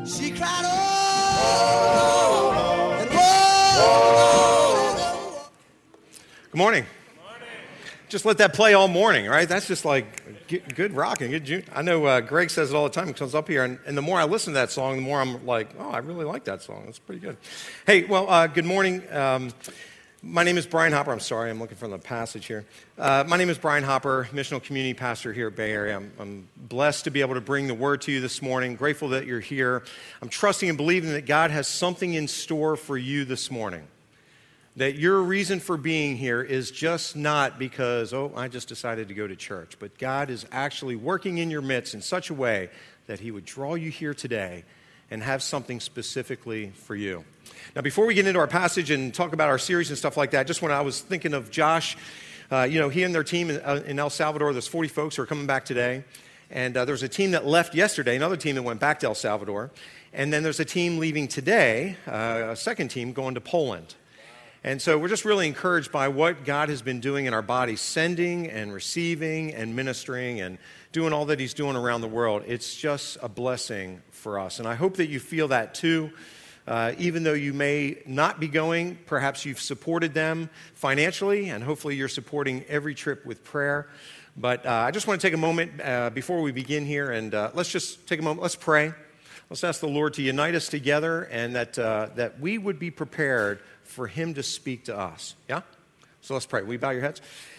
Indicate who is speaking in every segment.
Speaker 1: She cried, oh, and whoa.
Speaker 2: Good morning. Just let that play all morning, right? That's just like good rocking, good June. I know Greg says it all the time. He comes up here, and the more I listen to that song, the more I'm like, oh, I really like that song. It's pretty good. Hey, well, good morning. My name is Brian Hopper. I'm sorry, I'm looking for the passage here. My name is Brian Hopper, missional community pastor here at Bay Area. I'm blessed to be able to bring the word to you this morning. Grateful that you're here. I'm trusting and believing that God has something in store for you this morning. That your reason for being here is just not because, oh, I just decided to go to church. But God is actually working in your midst in such a way that He would draw you here today and have something specifically for you. Now, before we get into our passage and talk about our series and stuff like that, just when I was thinking of Josh, he and their team in El Salvador, there's 40 folks who are coming back today. And there's a team that left yesterday, another team that went back to El Salvador. And then there's a team leaving today, a second team going to Poland. And so we're just really encouraged by what God has been doing in our body, sending and receiving and ministering and doing all that He's doing around the world. It's just a blessing for us. And I hope that you feel that too. Even though you may not be going, perhaps you've supported them financially, and hopefully you're supporting every trip with prayer. But I just want to take a moment before we begin here, and let's just take a moment. Let's pray. Let's ask the Lord to unite us together, and that we would be prepared for Him to speak to us. Yeah? So let's pray. Will you bow your heads?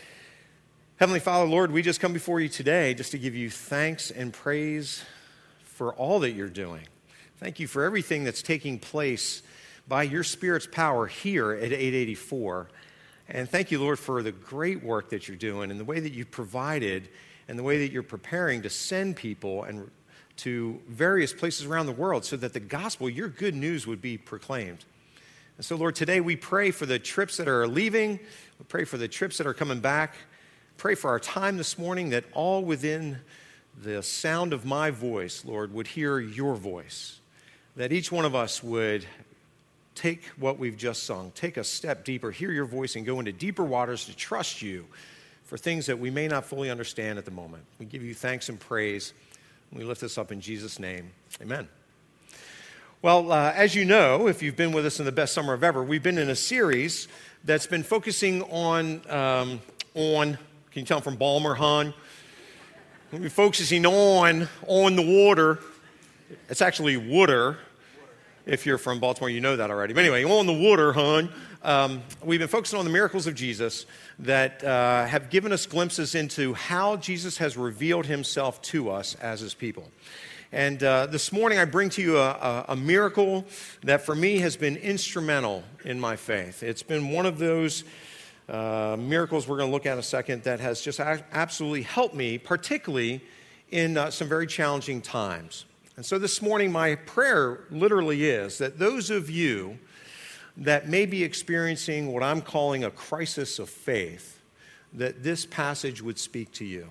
Speaker 2: Heavenly Father, Lord, we just come before you today just to give you thanks and praise for all that you're doing. Thank you for everything that's taking place by your Spirit's power here at 884. And thank you, Lord, for the great work that you're doing and the way that you've provided and the way that you're preparing to send people and to various places around the world so that the gospel, your good news, would be proclaimed. And so, Lord, today we pray for the trips that are leaving. We pray for the trips that are coming back. Pray for our time this morning that all within the sound of my voice, Lord, would hear your voice. That each one of us would take what we've just sung, take a step deeper, hear your voice, and go into deeper waters to trust you for things that we may not fully understand at the moment. We give you thanks and praise. And we lift this up in Jesus' name. Amen. Well, as you know, if you've been with us in the best summer of ever, we've been in a series that's been focusing on, can you tell from Balmer, hon? We've been focusing on the water. It's actually water. If you're from Baltimore, you know that already. But anyway, on the water, hon. We've been focusing on the miracles of Jesus that have given us glimpses into how Jesus has revealed Himself to us as His people. And this morning I bring to you a miracle that for me has been instrumental in my faith. It's been one of those miracles we're going to look at in a second that has just absolutely helped me, particularly in some very challenging times. And so this morning my prayer literally is that those of you that may be experiencing what I'm calling a crisis of faith, that this passage would speak to you.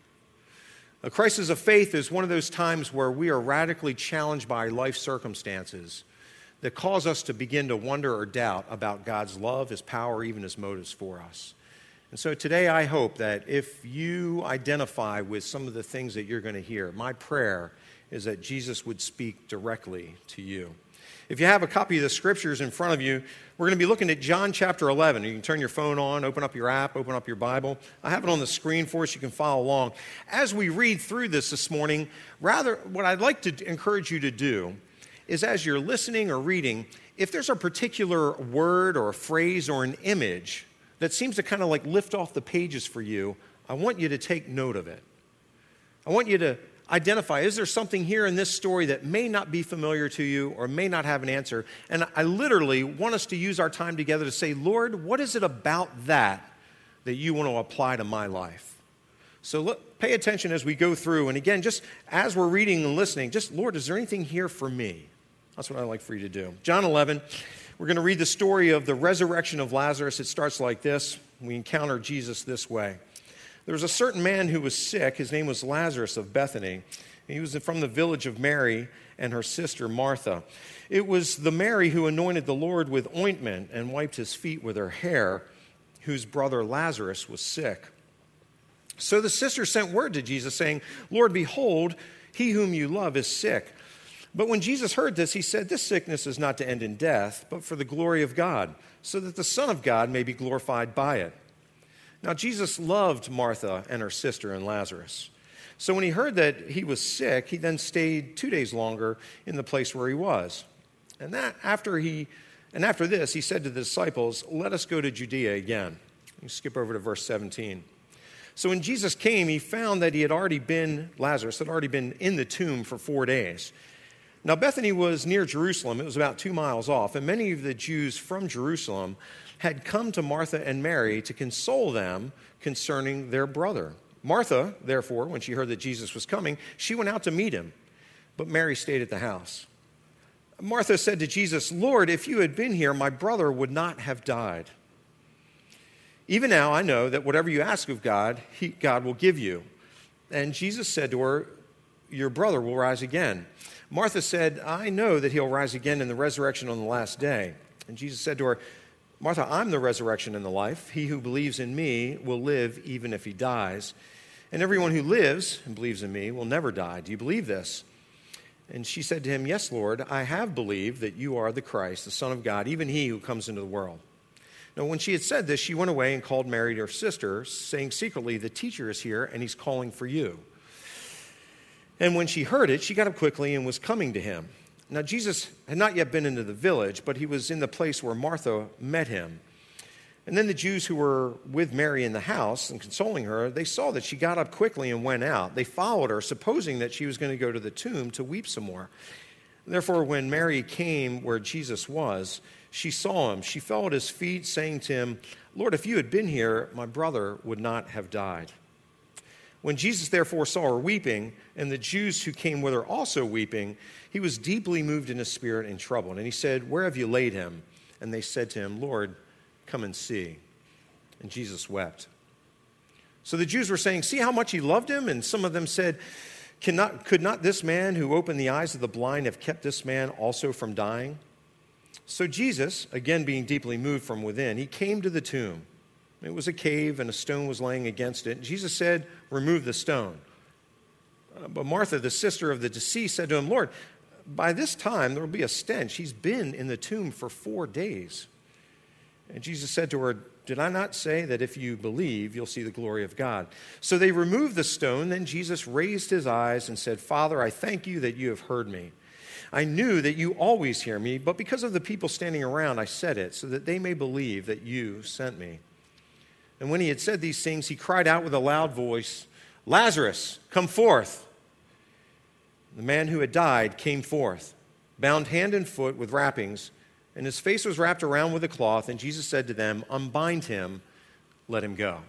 Speaker 2: A crisis of faith is one of those times where we are radically challenged by life circumstances that cause us to begin to wonder or doubt about God's love, His power, even His motives for us. And so today I hope that if you identify with some of the things that you're going to hear, my prayer is that Jesus would speak directly to you. If you have a copy of the scriptures in front of you, we're going to be looking at John chapter 11. You can turn your phone on, open up your app, open up your Bible. I have it on the screen for us. You can follow along. As we read through this morning, what I'd like to encourage you to do is as you're listening or reading, if there's a particular word or a phrase or an image that seems to kind of like lift off the pages for you, I want you to take note of it. I want you to identify, is there something here in this story that may not be familiar to you or may not have an answer? And I literally want us to use our time together to say, Lord, what is it about that you want to apply to my life? So pay attention as we go through. And again, just as we're reading and listening, just, Lord, is there anything here for me? That's what I'd like for you to do. John 11, we're going to read the story of the resurrection of Lazarus. It starts like this. We encounter Jesus this way. There was a certain man who was sick. His name was Lazarus of Bethany. He was from the village of Mary and her sister Martha. It was the Mary who anointed the Lord with ointment and wiped His feet with her hair, whose brother Lazarus was sick. So the sisters sent word to Jesus saying, Lord, behold, he whom you love is sick. But when Jesus heard this, he said, "This sickness is not to end in death, but for the glory of God, so that the Son of God may be glorified by it." Now, Jesus loved Martha and her sister and Lazarus. So when he heard that he was sick, he then stayed 2 days longer in the place where he was. And after this, he said to the disciples, "Let us go to Judea again." You skip over to verse 17. So when Jesus came, he found that Lazarus had already been in the tomb for 4 days. Now, Bethany was near Jerusalem. It was about 2 miles off, and many of the Jews from Jerusalem had come to Martha and Mary to console them concerning their brother. Martha, therefore, when she heard that Jesus was coming, she went out to meet him, but Mary stayed at the house. Martha said to Jesus, "Lord, if you had been here, my brother would not have died. Even now I know that whatever you ask of God, God will give you." And Jesus said to her, "Your brother will rise again." Martha said, "I know that he'll rise again in the resurrection on the last day." And Jesus said to her, "Martha, I'm the resurrection and the life. He who believes in me will live even if he dies. And everyone who lives and believes in me will never die. Do you believe this?" And she said to him, "Yes, Lord, I have believed that you are the Christ, the Son of God, even he who comes into the world." Now, when she had said this, she went away and called Mary her sister, saying secretly, "The teacher is here, and he's calling for you." And when she heard it, she got up quickly and was coming to him. Now, Jesus had not yet been into the village, but he was in the place where Martha met him. And then the Jews who were with Mary in the house and consoling her, they saw that she got up quickly and went out. They followed her, supposing that she was going to go to the tomb to weep some more. Therefore, when Mary came where Jesus was, she saw him. She fell at his feet, saying to him, "Lord, if you had been here, my brother would not have died." When Jesus therefore saw her weeping, and the Jews who came with her also weeping, he was deeply moved in his spirit and troubled. And he said, "Where have you laid him?" And they said to him, "Lord, come and see." And Jesus wept. So the Jews were saying, "See how much he loved him?" And some of them said, Could not this man who opened the eyes of the blind have kept this man also from dying?" So Jesus, again being deeply moved from within, he came to the tomb. It was a cave, and a stone was laying against it. Jesus said, "Remove the stone." But Martha, the sister of the deceased, said to him, "Lord, by this time there will be a stench. He's been in the tomb for 4 days." And Jesus said to her, "Did I not say that if you believe, you'll see the glory of God?" So they removed the stone. Then Jesus raised his eyes and said, "Father, I thank you that you have heard me. I knew that you always hear me, but because of the people standing around, I said it, so that they may believe that you sent me." And when he had said these things, he cried out with a loud voice, "Lazarus, come forth." The man who had died came forth, bound hand and foot with wrappings, and his face was wrapped around with a cloth. And Jesus said to them, "Unbind him, let him go."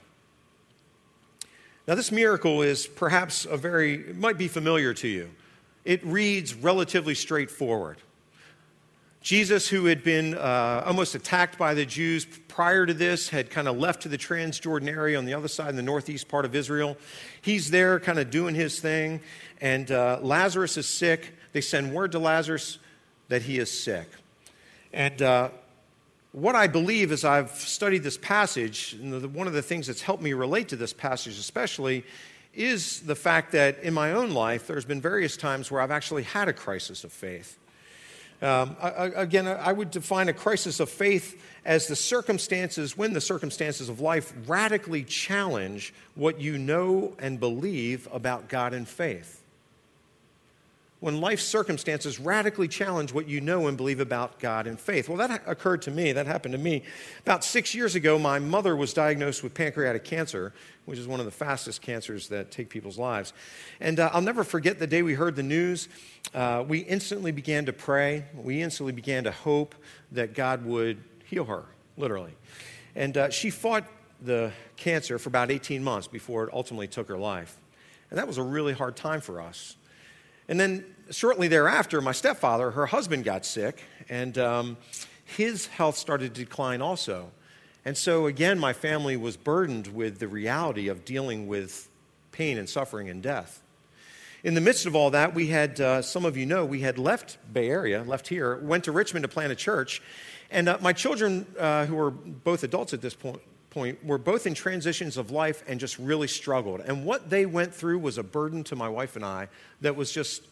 Speaker 2: Now, this miracle is perhaps it might be familiar to you. It reads relatively straightforward. Jesus, who had been almost attacked by the Jews prior to this, had kind of left to the Transjordan area on the other side in the northeast part of Israel. He's there kind of doing his thing, and Lazarus is sick. They send word to Lazarus that he is sick. And what I believe as I've studied this passage, and one of the things that's helped me relate to this passage especially, is the fact that in my own life, there's been various times where I've actually had a crisis of faith. Again, I would define a crisis of faith as when the circumstances of life radically challenge what you know and believe about God and faith. When life circumstances radically challenge what you know and believe about God and faith. Well, that occurred to me. That happened to me. About 6 years ago, my mother was diagnosed with pancreatic cancer, which is one of the fastest cancers that take people's lives. And I'll never forget the day we heard the news. We instantly began to pray. We instantly began to hope that God would heal her, literally. And she fought the cancer for about 18 months before it ultimately took her life. And that was a really hard time for us. And then shortly thereafter, my stepfather, her husband, got sick, and his health started to decline also. And so again, my family was burdened with the reality of dealing with pain and suffering and death. In the midst of all that, we had, some of you know, we had left Bay Area, left here, went to Richmond to plant a church. And my children, who were both adults at this point, were both in transitions of life and just really struggled. And what they went through was a burden to my wife and I that was just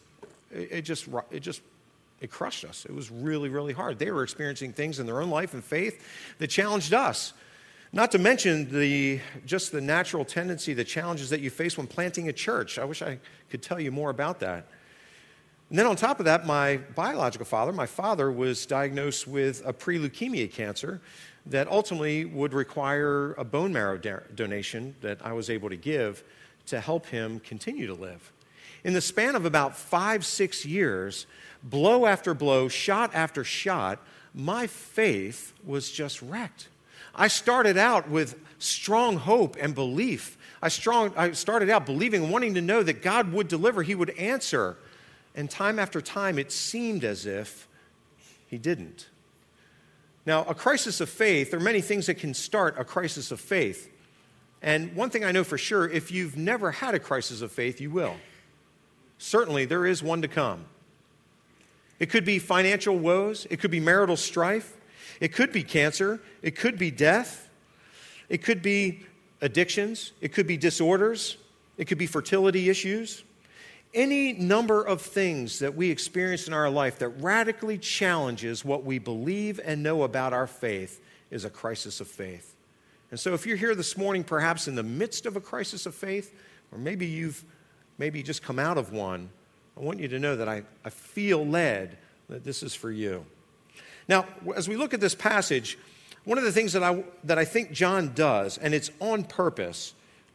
Speaker 2: it crushed us. It was really, really hard. They were experiencing things in their own life and faith that challenged us. Not to mention just the natural tendency, the challenges that you face when planting a church. I wish I could tell you more about that. And then on top of that, my biological father, my father, was diagnosed with a pre-leukemia cancer that ultimately would require a bone marrow donation that I was able to give to help him continue to live. In the span of about 5-6 years, blow after blow, shot after shot, my faith was just wrecked. I started out with strong hope and belief. I started out believing, wanting to know that God would deliver, He would answer. And time after time, it seemed as if He didn't. Now, a crisis of faith, there are many things that can start a crisis of faith. And one thing I know for sure, if you've never had a crisis of faith, you will. Certainly, there is one to come. It could be financial woes. It could be marital strife. It could be cancer. It could be death. It could be addictions. It could be disorders. It could be fertility issues. Any number of things that we experience in our life that radically challenges what we believe and know about our faith is a crisis of faith. And so if you're here this morning, perhaps in the midst of a crisis of faith, or maybe you've just come out of one, I want you to know that I feel led that this is for you. Now, as we look at this passage, one of the things that I think John does, and it's on purpose,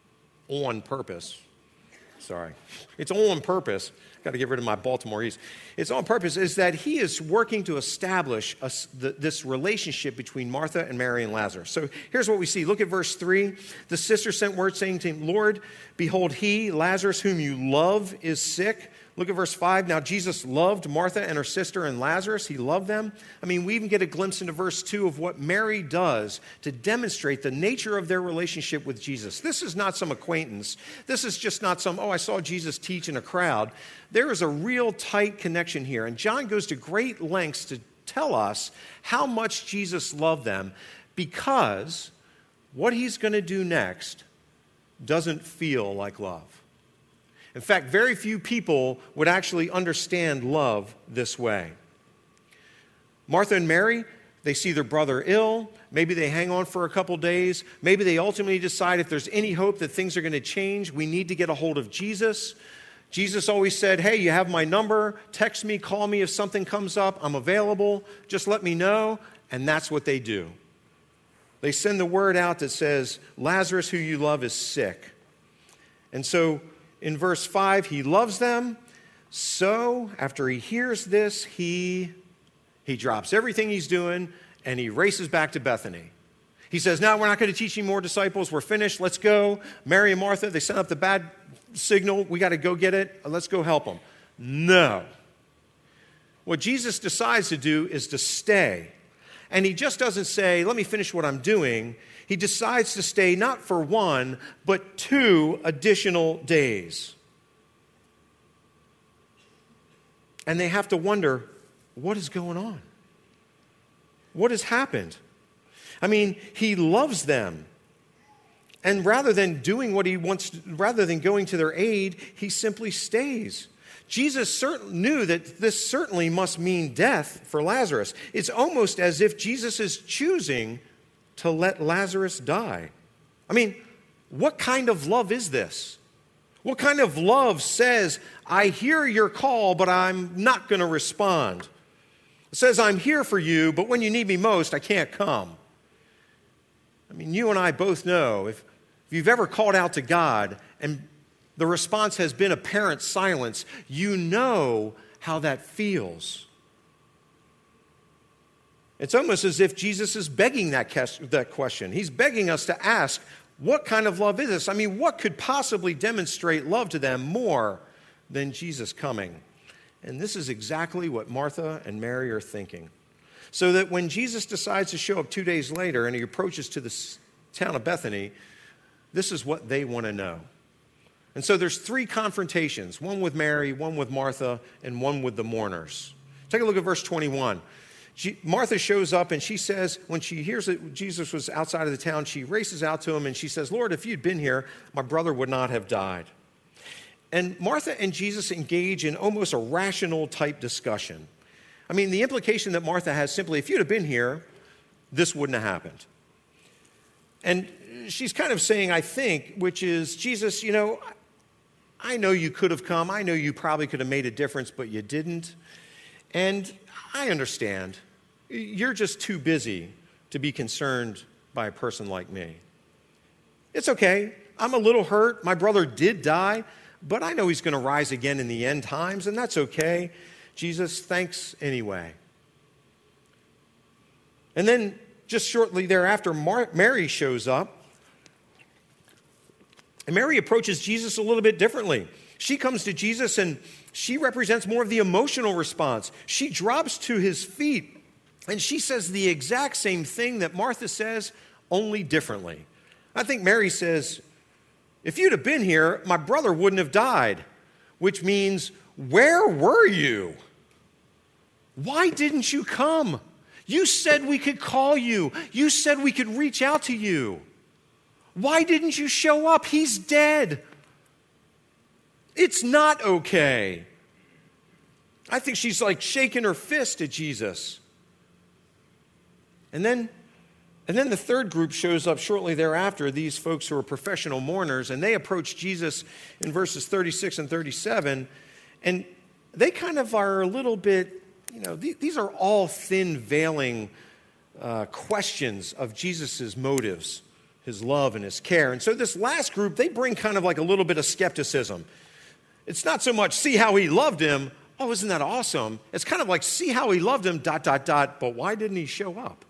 Speaker 2: got to get rid of my Baltimoreese. It's on purpose, is that he is working to establish this relationship between Martha and Mary and Lazarus. So here's what we see. Look at verse 3. The sister sent word saying to him, Lord, behold, he, Lazarus, whom you love, is sick. Look at verse 5. Now, Jesus loved Martha and her sister and Lazarus. He loved them. I mean, we even get a glimpse into verse 2 of what Mary does to demonstrate the nature of their relationship with Jesus. This is not some acquaintance. This is just not some, I saw Jesus teach in a crowd. There is a real tight connection here. And John goes to great lengths to tell us how much Jesus loved them, because what he's going to do next doesn't feel like love. In fact, very few people would actually understand love this way. Martha and Mary, they see their brother ill. Maybe they hang on for a couple days. Maybe they ultimately decide if there's any hope that things are going to change, we need to get a hold of Jesus. Jesus always said, hey, you have my number. Text me, call me if something comes up. I'm available. Just let me know. And that's what they do. They send the word out that says, Lazarus, who you love, is sick. And so in verse 5, he loves them. So after he hears this, he drops everything he's doing and he races back to Bethany. He says, no, we're not going to teach any more disciples. We're finished. Let's go. Mary and Martha, they sent up the bad signal. We got to go get it. Let's go help them. No. What Jesus decides to do is to stay. And he just doesn't say, let me finish what I'm doing. He decides to stay not for 1, but 2 additional days. And they have to wonder, what is going on? What has happened? I mean, he loves them. And rather than doing what he wants, rather than going to their aid, he simply stays. Jesus knew that this certainly must mean death for Lazarus. It's almost as if Jesus is choosing to let Lazarus die. I mean, what kind of love is this? What kind of love says, I hear your call, but I'm not going to respond? It says, I'm here for you, but when you need me most, I can't come. I mean, you and I both know, if you've ever called out to God and the response has been apparent silence, you know how that feels. It's almost as if Jesus is begging that question. He's begging us to ask, what kind of love is this? I mean, what could possibly demonstrate love to them more than Jesus coming? And this is exactly what Martha and Mary are thinking. So that when Jesus decides to show up 2 days later and he approaches to the town of Bethany, this is what they want to know. And so there's 3 confrontations, one with Mary, one with Martha, and one with the mourners. Take a look at verse 21. Martha shows up and she says, when she hears that Jesus was outside of the town, she races out to him and she says, Lord, if you'd been here, my brother would not have died. And Martha and Jesus engage in almost a rational type discussion. I mean, the implication that Martha has simply, if you'd have been here, this wouldn't have happened. And she's kind of saying, I think, which is, Jesus, I know you could have come. I know you probably could have made a difference, but you didn't. And I understand. You're just too busy to be concerned by a person like me. It's okay. I'm a little hurt. My brother did die, but I know he's going to rise again in the end times, and that's okay. Jesus, thanks anyway. And then just shortly thereafter, Mary shows up. And Mary approaches Jesus a little bit differently. She comes to Jesus and she represents more of the emotional response. She drops to his feet and she says the exact same thing that Martha says, only differently. I think Mary says, if you'd have been here, my brother wouldn't have died, which means, where were you? Why didn't you come? You said we could call you. You said we could reach out to you. Why didn't you show up? He's dead. It's not okay. I think she's like shaking her fist at Jesus. And then the third group shows up shortly thereafter, these folks who are professional mourners, and they approach Jesus in verses 36 and 37, and they kind of are a little bit, these are all thin veiling questions of Jesus' motives, his love and his care. And so this last group, they bring kind of like a little bit of skepticism. It's not so much, see how he loved him, oh, isn't that awesome? It's kind of like, see how he loved him, ... but why didn't he show up?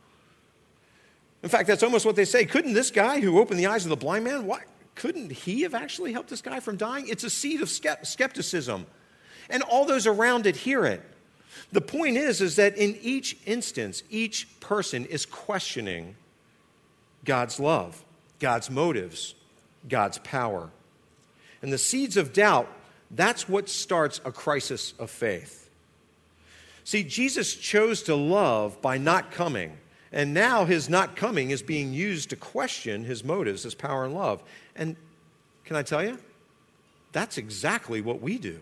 Speaker 2: In fact, that's almost what they say. Couldn't this guy who opened the eyes of the blind man, couldn't he have actually helped this guy from dying? It's a seed of skepticism. And all those around it hear it. The point is that in each instance, each person is questioning God's love, God's motives, God's power. And the seeds of doubt, that's what starts a crisis of faith. See, Jesus chose to love by not coming. And now his not coming is being used to question his motives, his power and love. And can I tell you? That's exactly what we do.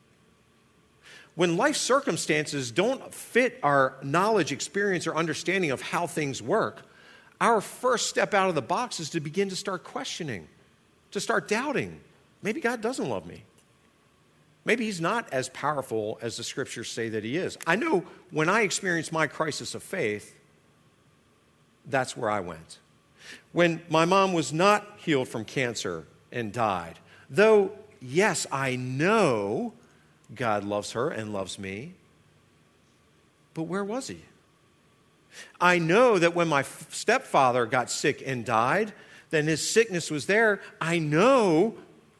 Speaker 2: When life circumstances don't fit our knowledge, experience, or understanding of how things work, our first step out of the box is to begin to start questioning, to start doubting. Maybe God doesn't love me. Maybe he's not as powerful as the scriptures say that he is. I know when I experienced my crisis of faith, that's where I went. When my mom was not healed from cancer and died, though, yes, I know God loves her and loves me, but where was he? I know that when my stepfather got sick and died, then his sickness was there. I know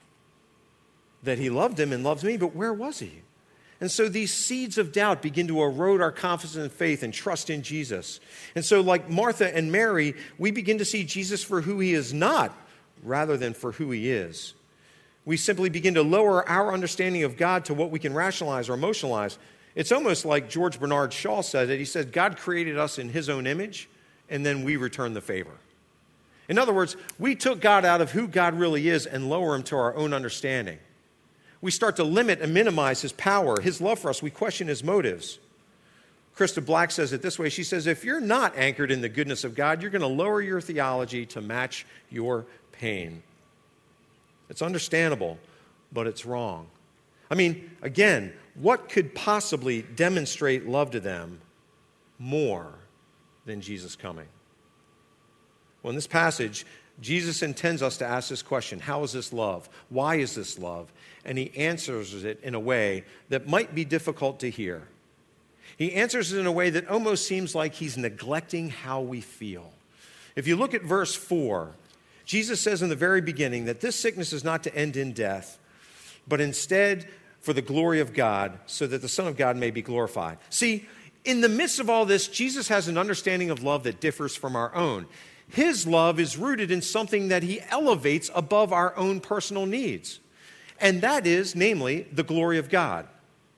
Speaker 2: that he loved him and loves me, but where was he? And so these seeds of doubt begin to erode our confidence and faith and trust in Jesus. And so like Martha and Mary, we begin to see Jesus for who he is not, rather than for who he is. We simply begin to lower our understanding of God to what we can rationalize or emotionalize. It's almost like George Bernard Shaw said it. He said, God created us in his own image, and then we return the favor. In other words, we took God out of who God really is and lower him to our own understanding. We start to limit and minimize his power, his love for us. We question his motives. Krista Black says it this way. She says, if you're not anchored in the goodness of God, you're going to lower your theology to match your pain. It's understandable, but it's wrong. I mean, again, what could possibly demonstrate love to them more than Jesus coming? Well, in this passage, Jesus intends us to ask this question: how is this love? Why is this love? And he answers it in a way that might be difficult to hear. He answers it in a way that almost seems like he's neglecting how we feel. If you look at verse 4, Jesus says in the very beginning that this sickness is not to end in death, but instead for the glory of God, so that the Son of God may be glorified. See, in the midst of all this, Jesus has an understanding of love that differs from our own. His love is rooted in something that he elevates above our own personal needs. And that is, namely, the glory of God.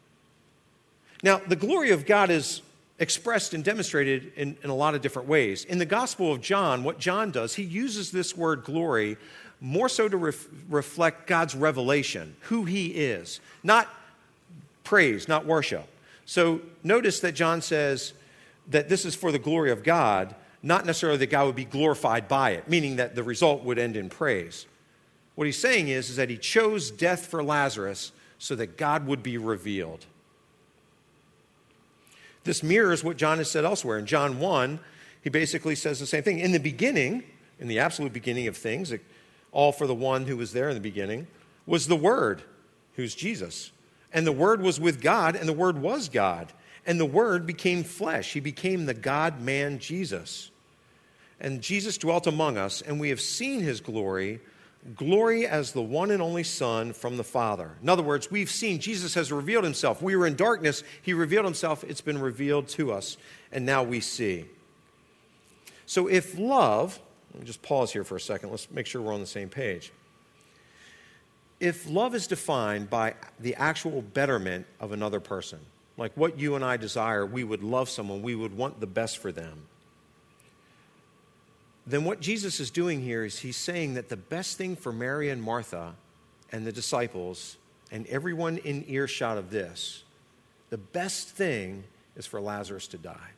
Speaker 2: Now, the glory of God is expressed and demonstrated in a lot of different ways. In the Gospel of John, what John does, he uses this word glory more so to reflect God's revelation, who he is, not praise, not worship. So notice that John says that this is for the glory of God, not necessarily that God would be glorified by it, meaning that the result would end in praise. What he's saying is that he chose death for Lazarus so that God would be revealed. This mirrors what John has said elsewhere. In John 1, he basically says the same thing. In the beginning, in the absolute beginning of things, all for the one who was there in the beginning, was the Word, who's Jesus. And the Word was with God, and the Word was God. And the Word became flesh. He became the God-man Jesus. And Jesus dwelt among us, and we have seen his glory, glory as the one and only Son from the Father. In other words, we've seen Jesus has revealed himself. We were in darkness. He revealed himself. It's been revealed to us, and now we see. So if love, let me just pause here for a second. Let's make sure we're on the same page. If love is defined by the actual betterment of another person, like what you and I desire, we would love someone, we would want the best for them, then what Jesus is doing here is he's saying that the best thing for Mary and Martha and the disciples and everyone in earshot of this, the best thing is for Lazarus to die.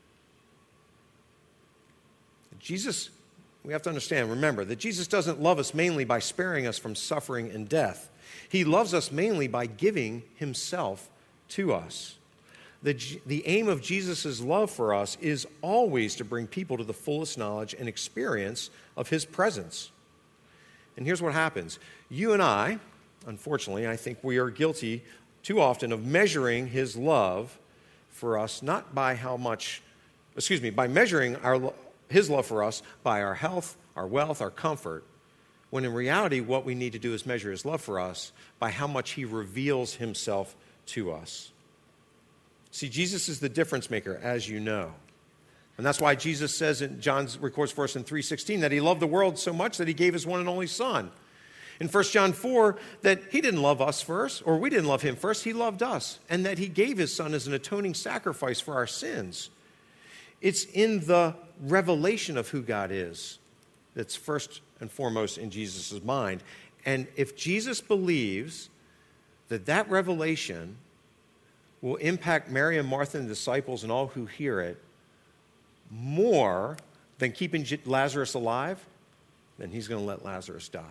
Speaker 2: Jesus, we have to understand, remember, that Jesus doesn't love us mainly by sparing us from suffering and death. He loves us mainly by giving himself to us. The aim of Jesus' love for us is always to bring people to the fullest knowledge and experience of his presence. And here's what happens. You and I, unfortunately, I think we are guilty too often of measuring his love for us not by by measuring his love for us by our health, our wealth, our comfort, when in reality what we need to do is measure his love for us by how much he reveals himself to us. See, Jesus is the difference maker, as you know. And that's why Jesus says, John records for us in 3:16, that he loved the world so much that he gave his one and only Son. In 1 John 4, that he didn't love us first, or we didn't love him first, he loved us, and that he gave his Son as an atoning sacrifice for our sins. It's in the revelation of who God is that's first and foremost in Jesus' mind. And if Jesus believes that that revelation will impact Mary and Martha and the disciples and all who hear it more than keeping Lazarus alive, then he's going to let Lazarus die.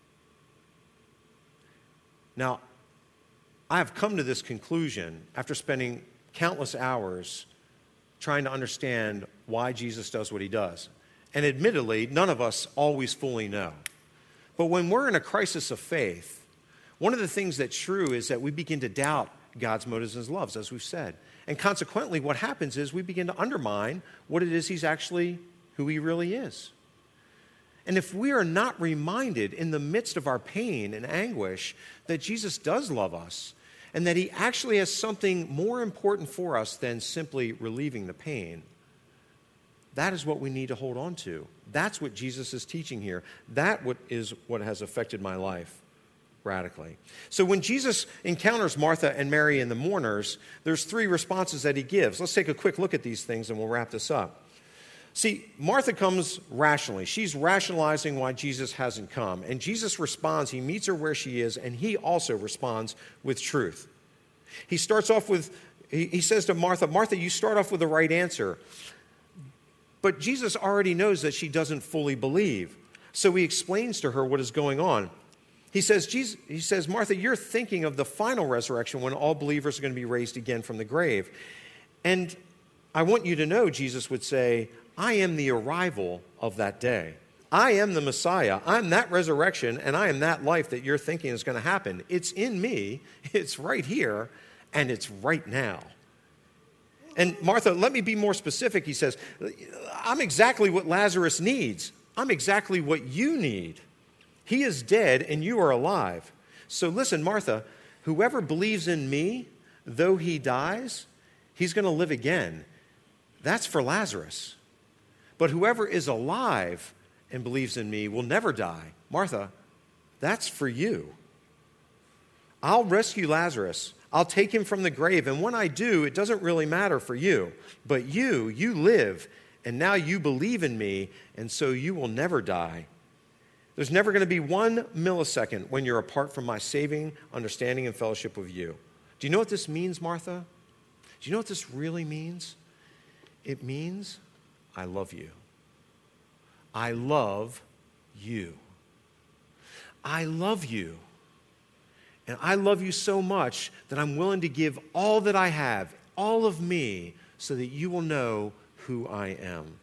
Speaker 2: Now, I have come to this conclusion after spending countless hours trying to understand why Jesus does what he does. And admittedly, none of us always fully know. But when we're in a crisis of faith, one of the things that's true is that we begin to doubt God's motives and his loves, as we've said. And consequently, what happens is we begin to undermine what it is who he really is. And if we are not reminded in the midst of our pain and anguish that Jesus does love us and that he actually has something more important for us than simply relieving the pain, that is what we need to hold on to. That's what Jesus is teaching here. That is what has affected my life radically. So when Jesus encounters Martha and Mary and the mourners, there's three responses that he gives. Let's take a quick look at these things and we'll wrap this up. See, Martha comes rationally. She's rationalizing why Jesus hasn't come. And Jesus responds, he meets her where she is, and he also responds with truth. He starts off with, he says to Martha, Martha, you start off with the right answer. But Jesus already knows that she doesn't fully believe. So he explains to her what is going on. He says, Martha, you're thinking of the final resurrection when all believers are going to be raised again from the grave. And I want you to know, Jesus would say, I am the arrival of that day. I am the Messiah. I'm that resurrection, and I am that life that you're thinking is going to happen. It's in me, it's right here, and it's right now. And Martha, let me be more specific, he says. I'm exactly what Lazarus needs. I'm exactly what you need. He is dead and you are alive. So listen, Martha, whoever believes in me, though he dies, he's going to live again. That's for Lazarus. But whoever is alive and believes in me will never die. Martha, that's for you. I'll rescue Lazarus. I'll take him from the grave. And when I do, it doesn't really matter for you. But you live, and now you believe in me, and so you will never die. There's never going to be 1 millisecond when you're apart from my saving understanding and fellowship with you. Do you know what this means, Martha? Do you know what this really means? It means I love you. I love you. I love you. And I love you so much that I'm willing to give all that I have, all of me, so that you will know who I am.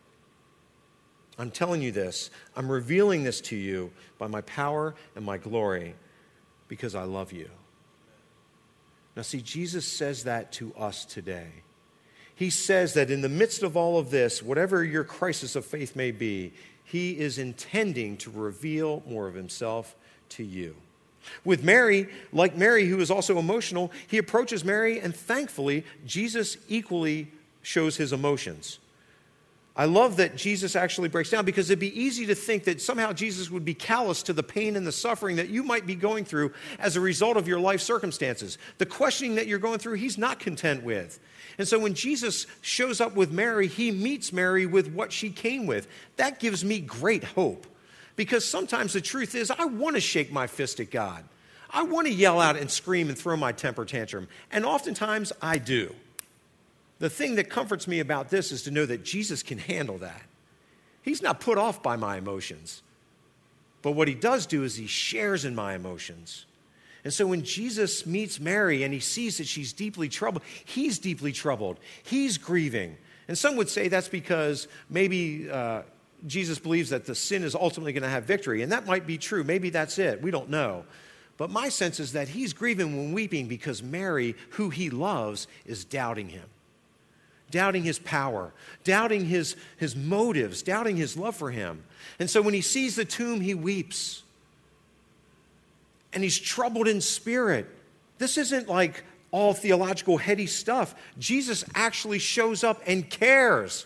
Speaker 2: I'm telling you this. I'm revealing this to you by my power and my glory because I love you. Now, see, Jesus says that to us today. He says that in the midst of all of this, whatever your crisis of faith may be, he is intending to reveal more of himself to you. With Mary, like Mary, who is also emotional, he approaches Mary, and thankfully, Jesus equally shows his emotions. I love that Jesus actually breaks down, because it'd be easy to think that somehow Jesus would be callous to the pain and the suffering that you might be going through as a result of your life circumstances. The questioning that you're going through, he's not content with. And so when Jesus shows up with Mary, he meets Mary with what she came with. That gives me great hope, because sometimes the truth is I want to shake my fist at God. I want to yell out and scream and throw my temper tantrum. And oftentimes I do. The thing that comforts me about this is to know that Jesus can handle that. He's not put off by my emotions. But what he does do is he shares in my emotions. And so when Jesus meets Mary and he sees that she's deeply troubled, he's deeply troubled. He's grieving. And some would say that's because maybe Jesus believes that the sin is ultimately going to have victory. And that might be true. Maybe that's it. We don't know. But my sense is that he's grieving and weeping because Mary, who he loves, is doubting him. Doubting his power, doubting his motives, doubting his love for him. And so when he sees the tomb, he weeps. And he's troubled in spirit. This isn't like all theological heady stuff. Jesus actually shows up and cares.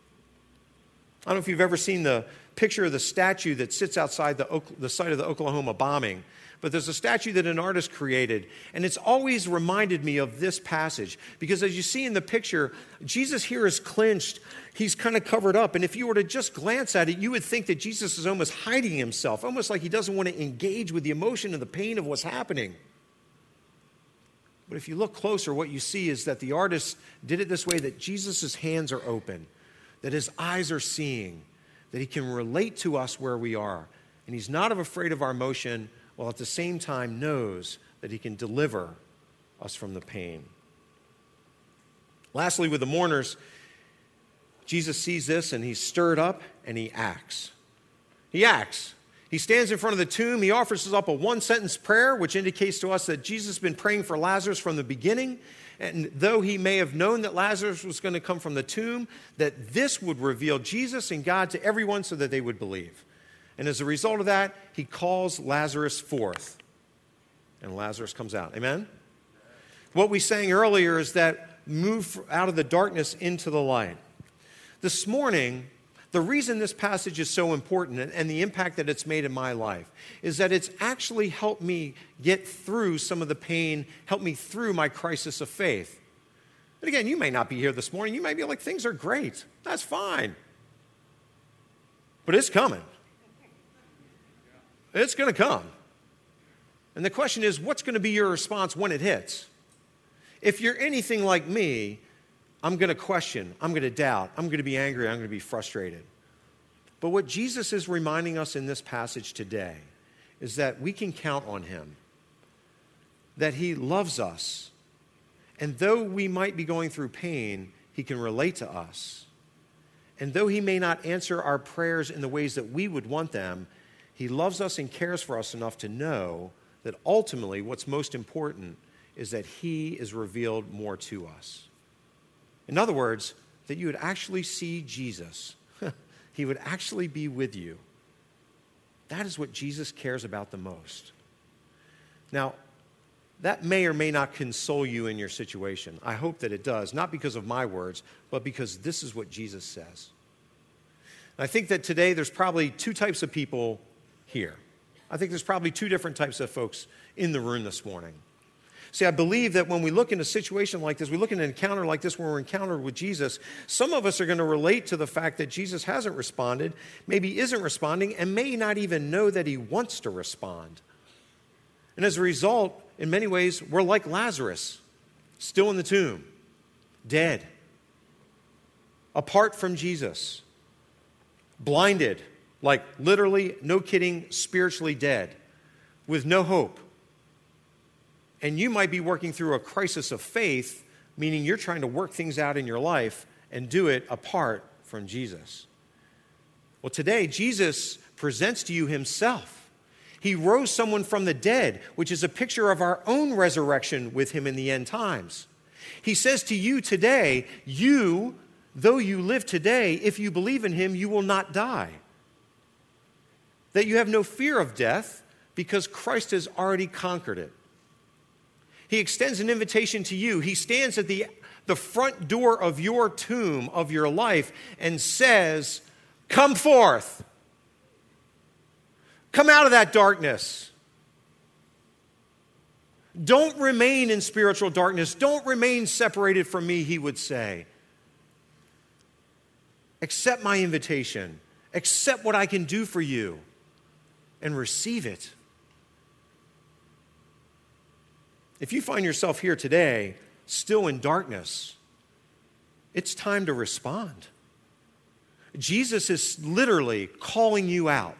Speaker 2: I don't know if you've ever seen the picture of the statue that sits outside the site of the Oklahoma bombing. But there's a statue that an artist created, and it's always reminded me of this passage, because as you see in the picture, Jesus here is clenched. He's kind of covered up, and if you were to just glance at it, you would think that Jesus is almost hiding himself, almost like he doesn't want to engage with the emotion and the pain of what's happening. But if you look closer, what you see is that the artist did it this way, that Jesus' hands are open, that his eyes are seeing, that he can relate to us where we are, and he's not afraid of our emotion, while at the same time knows that he can deliver us from the pain. Lastly, with the mourners, Jesus sees this and he's stirred up and he acts. He acts. He stands in front of the tomb. He offers us up a one-sentence prayer, which indicates to us that Jesus has been praying for Lazarus from the beginning. And though he may have known that Lazarus was going to come from the tomb, that this would reveal Jesus and God to everyone so that they would believe. And as a result of that, he calls Lazarus forth. And Lazarus comes out. Amen? What we sang earlier is that move out of the darkness into the light. This morning, the reason this passage is so important and the impact that it's made in my life is that it's actually helped me get through some of the pain, helped me through my crisis of faith. And again, you may not be here this morning. You may be like, things are great. That's fine. But it's coming. It's going to come. And the question is, what's going to be your response when it hits? If you're anything like me, I'm going to question, I'm going to doubt, I'm going to be angry, I'm going to be frustrated. But what Jesus is reminding us in this passage today is that we can count on him, that he loves us, and though we might be going through pain, he can relate to us. And though he may not answer our prayers in the ways that we would want them, he loves us and cares for us enough to know that ultimately what's most important is that he is revealed more to us. In other words, that you would actually see Jesus. He would actually be with you. That is what Jesus cares about the most. Now, that may or may not console you in your situation. I hope that it does, not because of my words, but because this is what Jesus says. And I think that today there's probably two types of people here. I think there's probably two different types of folks in the room this morning. See, I believe that when we look in a situation like this, we look in an encounter like this where we're encountered with Jesus, some of us are going to relate to the fact that Jesus hasn't responded, maybe isn't responding, and may not even know that he wants to respond. And as a result, in many ways, we're like Lazarus, still in the tomb, dead, apart from Jesus, blinded, like literally, no kidding, spiritually dead, with no hope. And you might be working through a crisis of faith, meaning you're trying to work things out in your life and do it apart from Jesus. Well, today, Jesus presents to you himself. He rose someone from the dead, which is a picture of our own resurrection with him in the end times. He says to you today, though you live today, if you believe in him, you will not die. That you have no fear of death because Christ has already conquered it. He extends an invitation to you. He stands at the front door of your tomb, of your life, and says, come forth. Come out of that darkness. Don't remain in spiritual darkness. Don't remain separated from me, he would say. Accept my invitation. Accept what I can do for you and receive it. If you find yourself here today, still in darkness, it's time to respond. Jesus is literally calling you out.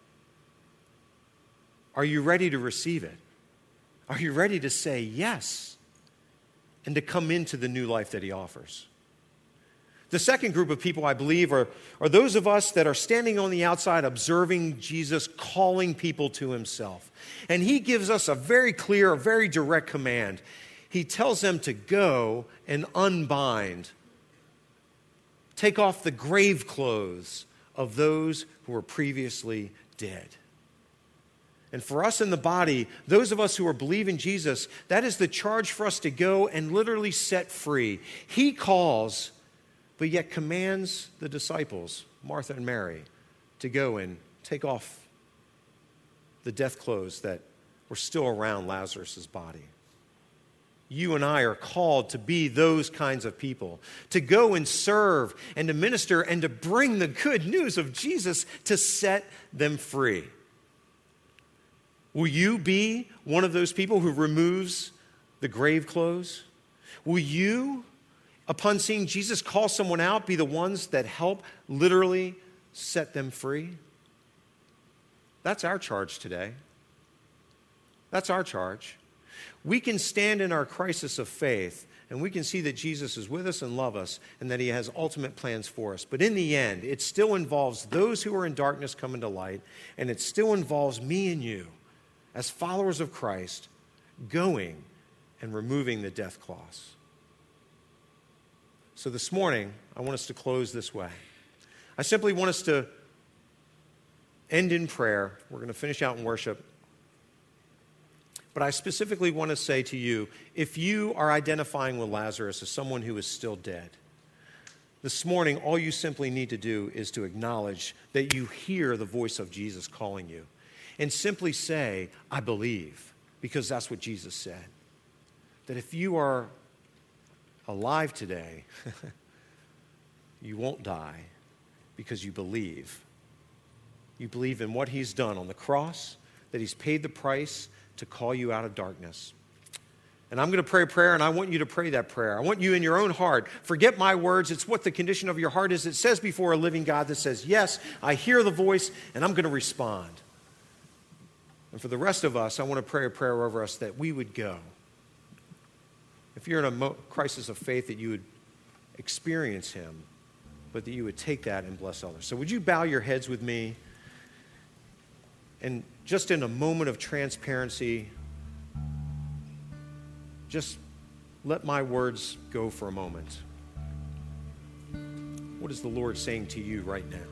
Speaker 2: Are you ready to receive it? Are you ready to say yes and to come into the new life that he offers? The second group of people, I believe, are those of us that are standing on the outside observing Jesus calling people to himself. And he gives us a very clear, a very direct command. He tells them to go and unbind. Take off the grave clothes of those who were previously dead. And for us in the body, those of us who are believing Jesus, that is the charge for us to go and literally set free. He calls, but yet commands the disciples, Martha and Mary, to go and take off the death clothes that were still around Lazarus' body. You and I are called to be those kinds of people, to go and serve and to minister and to bring the good news of Jesus to set them free. Will you be one of those people who removes the grave clothes? Will you, upon seeing Jesus call someone out, be the ones that help literally set them free? That's our charge today. That's our charge. We can stand in our crisis of faith and we can see that Jesus is with us and loves us and that he has ultimate plans for us. But in the end, it still involves those who are in darkness coming to light, and it still involves me and you as followers of Christ going and removing the death cloths. So this morning, I want us to close this way. I simply want us to end in prayer. We're going to finish out in worship. But I specifically want to say to you, if you are identifying with Lazarus as someone who is still dead, this morning, all you simply need to do is to acknowledge that you hear the voice of Jesus calling you. And simply say, I believe, because that's what Jesus said. That if you are alive today, you won't die because you believe. You believe in what he's done on the cross, that he's paid the price to call you out of darkness. And I'm going to pray a prayer, and I want you to pray that prayer. I want you in your own heart. Forget my words. It's what the condition of your heart is. It says before a living God that says, yes, I hear the voice, and I'm going to respond. And for the rest of us, I want to pray a prayer over us that we would go. If you're in a crisis of faith, that you would experience him, but that you would take that and bless others. So would you bow your heads with me? And just in a moment of transparency, just let my words go for a moment. What is the Lord saying to you right now?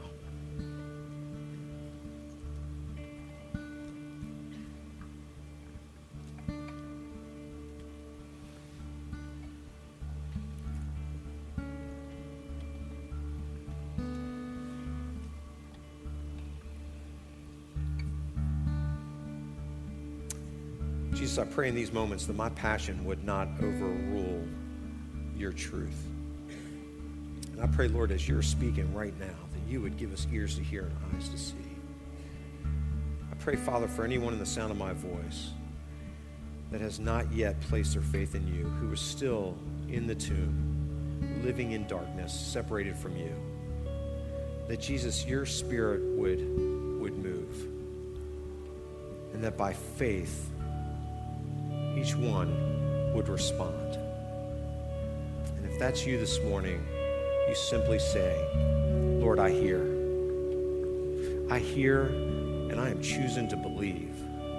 Speaker 2: Jesus, I pray in these moments that my passion would not overrule your truth. And I pray, Lord, as you're speaking right now, that you would give us ears to hear and eyes to see. I pray, Father, for anyone in the sound of my voice that has not yet placed their faith in you, who is still in the tomb, living in darkness, separated from you, that Jesus, your Spirit would move, and that by faith, each one would respond. And if that's you this morning, you simply say, Lord, I hear. I hear, and I am choosing to believe.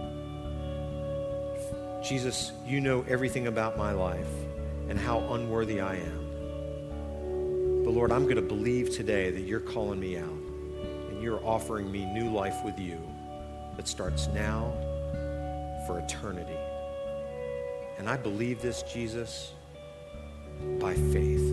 Speaker 2: Jesus, you know everything about my life and how unworthy I am. But Lord, I'm going to believe today that you're calling me out and you're offering me new life with you that starts now for eternity. And I believe this, Jesus, by faith.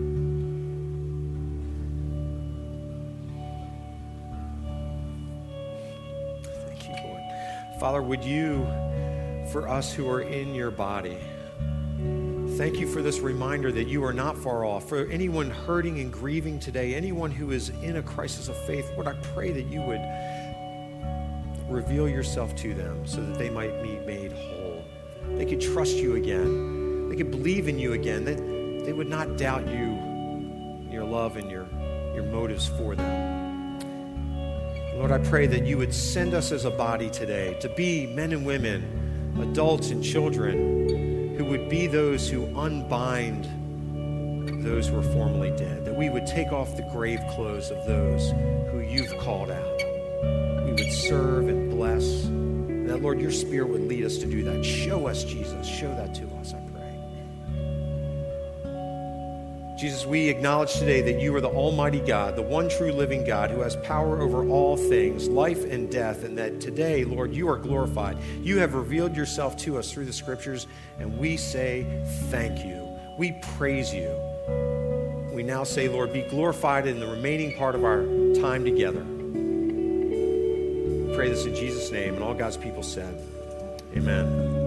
Speaker 2: Thank you, Lord. Father, would you, for us who are in your body, thank you for this reminder that you are not far off. For anyone hurting and grieving today, anyone who is in a crisis of faith, Lord, I pray that you would reveal yourself to them so that they might be made whole. They could trust you again. They could believe in you again. That they would not doubt you, your love and your motives for them. Lord, I pray that you would send us as a body today to be men and women, adults and children, who would be those who unbind those who were formerly dead. That we would take off the grave clothes of those who you've called out. We would serve and bless. And that, Lord, your Spirit would lead us to do that. Show us, Jesus. Show that to us, I pray. Jesus, we acknowledge today that you are the Almighty God, the one true living God who has power over all things, life and death, and that today, Lord, you are glorified. You have revealed yourself to us through the Scriptures, and we say thank you. We praise you. We now say, Lord, be glorified in the remaining part of our time together. We pray this in Jesus' name, and all God's people said, amen.